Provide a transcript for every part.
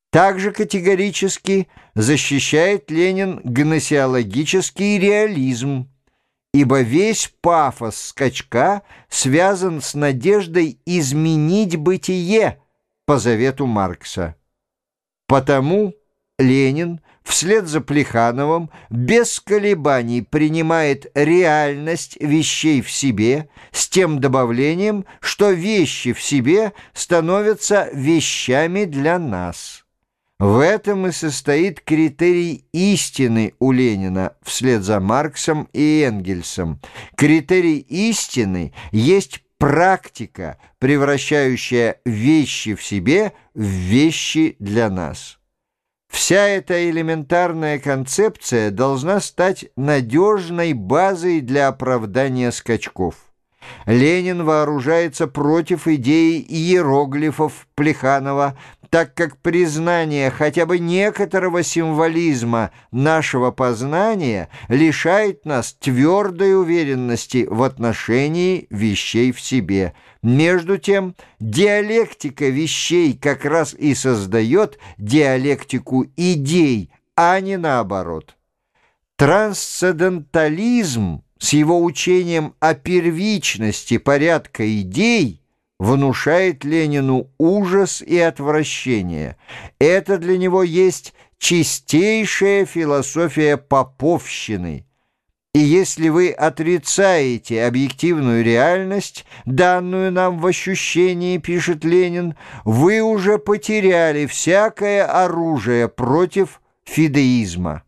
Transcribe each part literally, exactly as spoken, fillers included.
Также категорически защищает Ленин гносеологический реализм, ибо весь пафос скачка связан с надеждой изменить бытие по завету Маркса. Потому Ленин вслед за Плехановым без колебаний принимает реальность вещей в себе с тем добавлением, что вещи в себе становятся вещами для нас. В этом и состоит критерий истины у Ленина вслед за Марксом и Энгельсом. Критерий истины есть практика, превращающая вещи в себе в вещи для нас. Вся эта элементарная концепция должна стать надежной базой для оправдания скачков. Ленин вооружается против идеи иероглифов Плеханова, так как признание хотя бы некоторого символизма нашего познания лишает нас твердой уверенности в отношении вещей в себе. Между тем, диалектика вещей как раз и создает диалектику идей, а не наоборот. Трансцендентализм с его учением о первичности порядка идей внушает Ленину ужас и отвращение. Это для него есть чистейшая философия поповщины. И если вы отрицаете объективную реальность, данную нам в ощущении, пишет Ленин, вы уже потеряли всякое оружие против фидеизма.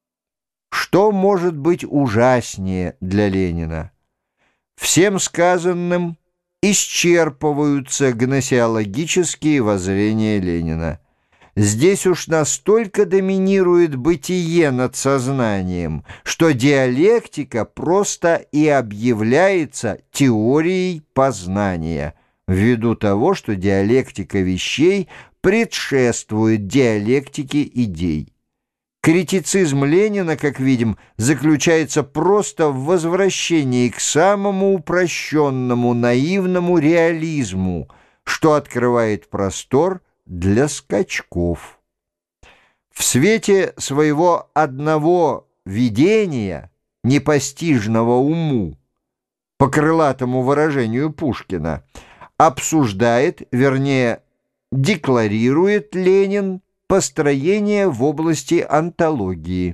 Что может быть ужаснее для Ленина? Всем сказанным исчерпываются гносеологические воззрения Ленина. Здесь уж настолько доминирует бытие над сознанием, что диалектика просто и объявляется теорией познания, ввиду того, что диалектика вещей предшествует диалектике идей. Критицизм Ленина, как видим, заключается просто в возвращении к самому упрощенному наивному реализму, что открывает простор для скачков. В свете своего одного видения, непостижного уму, по крылатому выражению Пушкина, обсуждает, вернее, декларирует Ленин построение в области онтологии.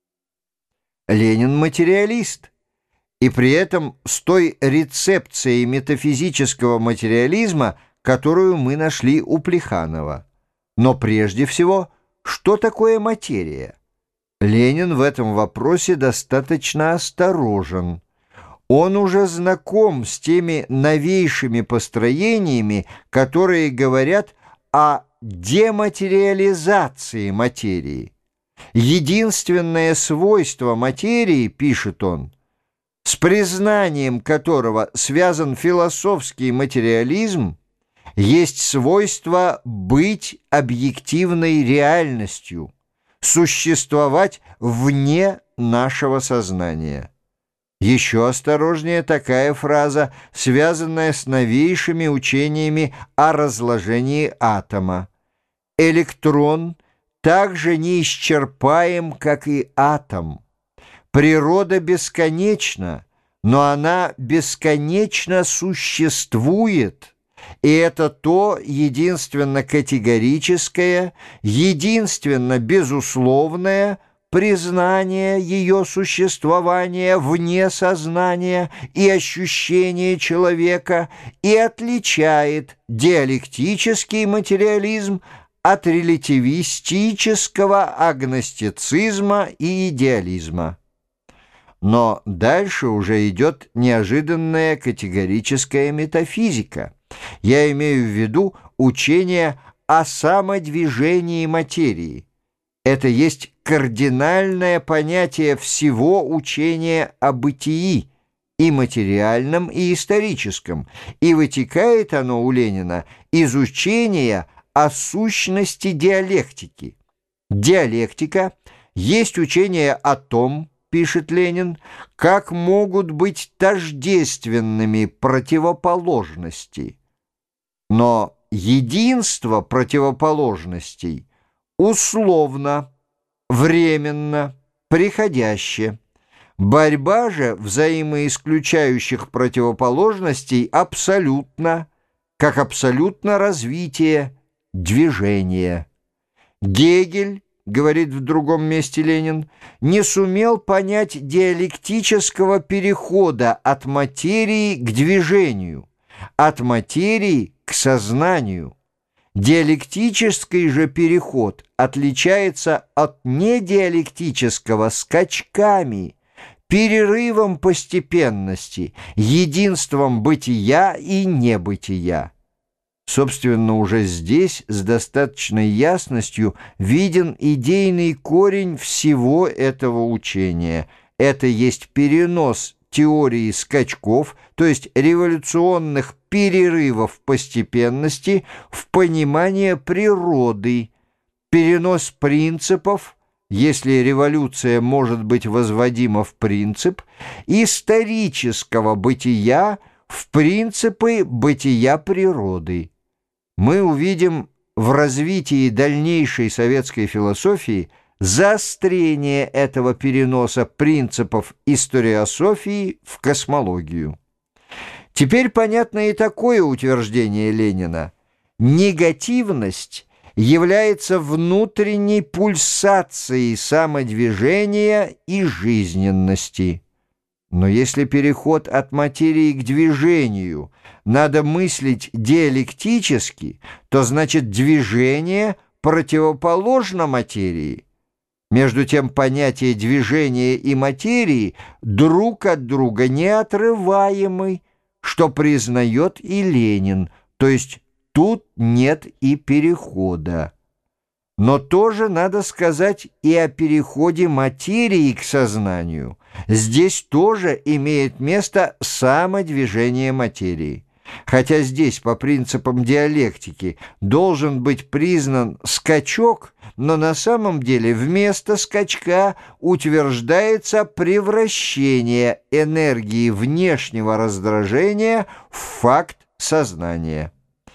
Ленин материалист, и при этом с той рецепцией метафизического материализма, которую мы нашли у Плеханова. Но прежде всего, что такое материя? Ленин в этом вопросе достаточно осторожен. Он уже знаком с теми новейшими построениями, которые говорят о дематериализации материи. Единственное свойство материи, пишет он, с признанием которого связан философский материализм, есть свойство быть объективной реальностью, существовать вне нашего сознания. Еще осторожнее такая фраза, связанная с новейшими учениями о разложении атома. Электрон также неисчерпаем, как и атом. Природа бесконечна, но она бесконечно существует, и это то единственно категорическое, единственно безусловное признание ее существования вне сознания и ощущения человека и отличает диалектический материализм от релятивистического агностицизма и идеализма. Но дальше уже идет неожиданная категорическая метафизика. Я имею в виду учение о самодвижении материи. Это есть кардинальное понятие всего учения о бытии, и материальном, и историческом, и вытекает оно у Ленина из учения о сущности диалектики. Диалектика есть учение о том, пишет Ленин, как могут быть тождественными противоположности. Но единство противоположностей условно, временно, приходяще. Борьба же взаимоисключающих противоположностей абсолютно, как абсолютно развитие, движение. Гегель, говорит в другом месте Ленин, не сумел понять диалектического перехода от материи к движению, от материи к сознанию. Диалектический же переход отличается от недиалектического скачками, перерывом постепенности, единством бытия и небытия. Собственно, уже здесь с достаточной ясностью виден идейный корень всего этого учения. Это есть перенос теории скачков, то есть революционных перерывов постепенности, в понимание природы, перенос принципов, если революция может быть возводима в принцип, исторического бытия в принципы бытия природы. Мы увидим в развитии дальнейшей советской философии заострение этого переноса принципов историософии в космологию. Теперь понятно и такое утверждение Ленина. Негативность является внутренней пульсацией самодвижения и жизненности. Но если переход от материи к движению надо мыслить диалектически, то значит движение противоположно материи. Между тем понятия движения и материи друг от друга неотрываемы, что признает и Ленин, то есть тут нет и перехода. Но тоже надо сказать и о переходе материи к сознанию. Здесь тоже имеет место самодвижение материи. Хотя здесь по принципам диалектики должен быть признан скачок, но на самом деле вместо скачка утверждается превращение энергии внешнего раздражения в факт сознания.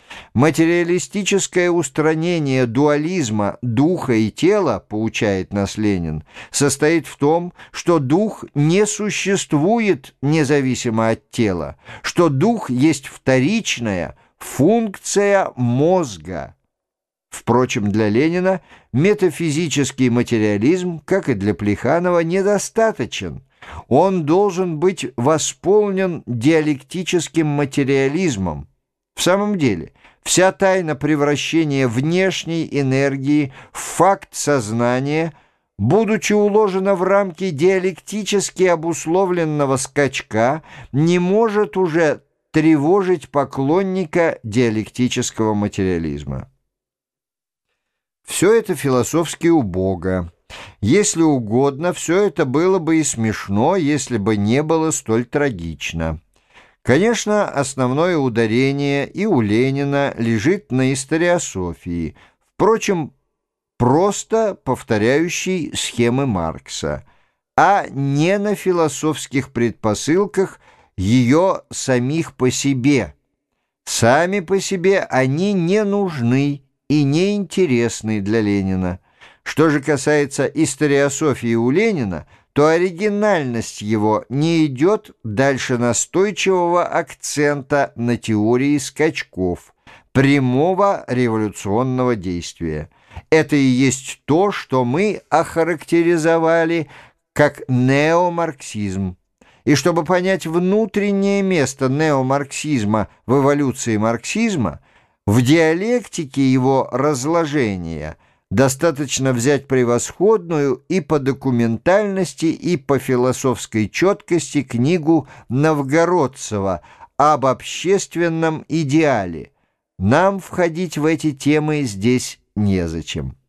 Материалистическое устранение дуализма духа и тела, поучает нас Ленин, состоит в том, что дух не существует независимо от тела, что дух есть вторичная функция мозга. Впрочем, для Ленина метафизический материализм, как и для Плеханова, недостаточен. Он должен быть восполнен диалектическим материализмом. В самом деле, вся тайна превращения внешней энергии в факт сознания, будучи уложена в рамки диалектически обусловленного скачка, не может уже тревожить поклонника диалектического материализма. Все это философски убого. Если угодно, все это было бы и смешно, если бы не было столь трагично. Конечно, основное ударение и у Ленина лежит на историософии, впрочем, просто повторяющей схемы Маркса, а не на философских предпосылках ее самих по себе. Сами по себе они не нужны и не интересны для Ленина. Что же касается историософии у Ленина, то оригинальность его не идет дальше настойчивого акцента на теории скачков, прямого революционного действия. Это и есть то, что мы охарактеризовали как неомарксизм. И чтобы понять внутреннее место неомарксизма в эволюции марксизма, в диалектике его разложения – достаточно взять превосходную и по документальности, и по философской четкости книгу Новгородцева об общественном идеале. Нам входить в эти темы здесь незачем.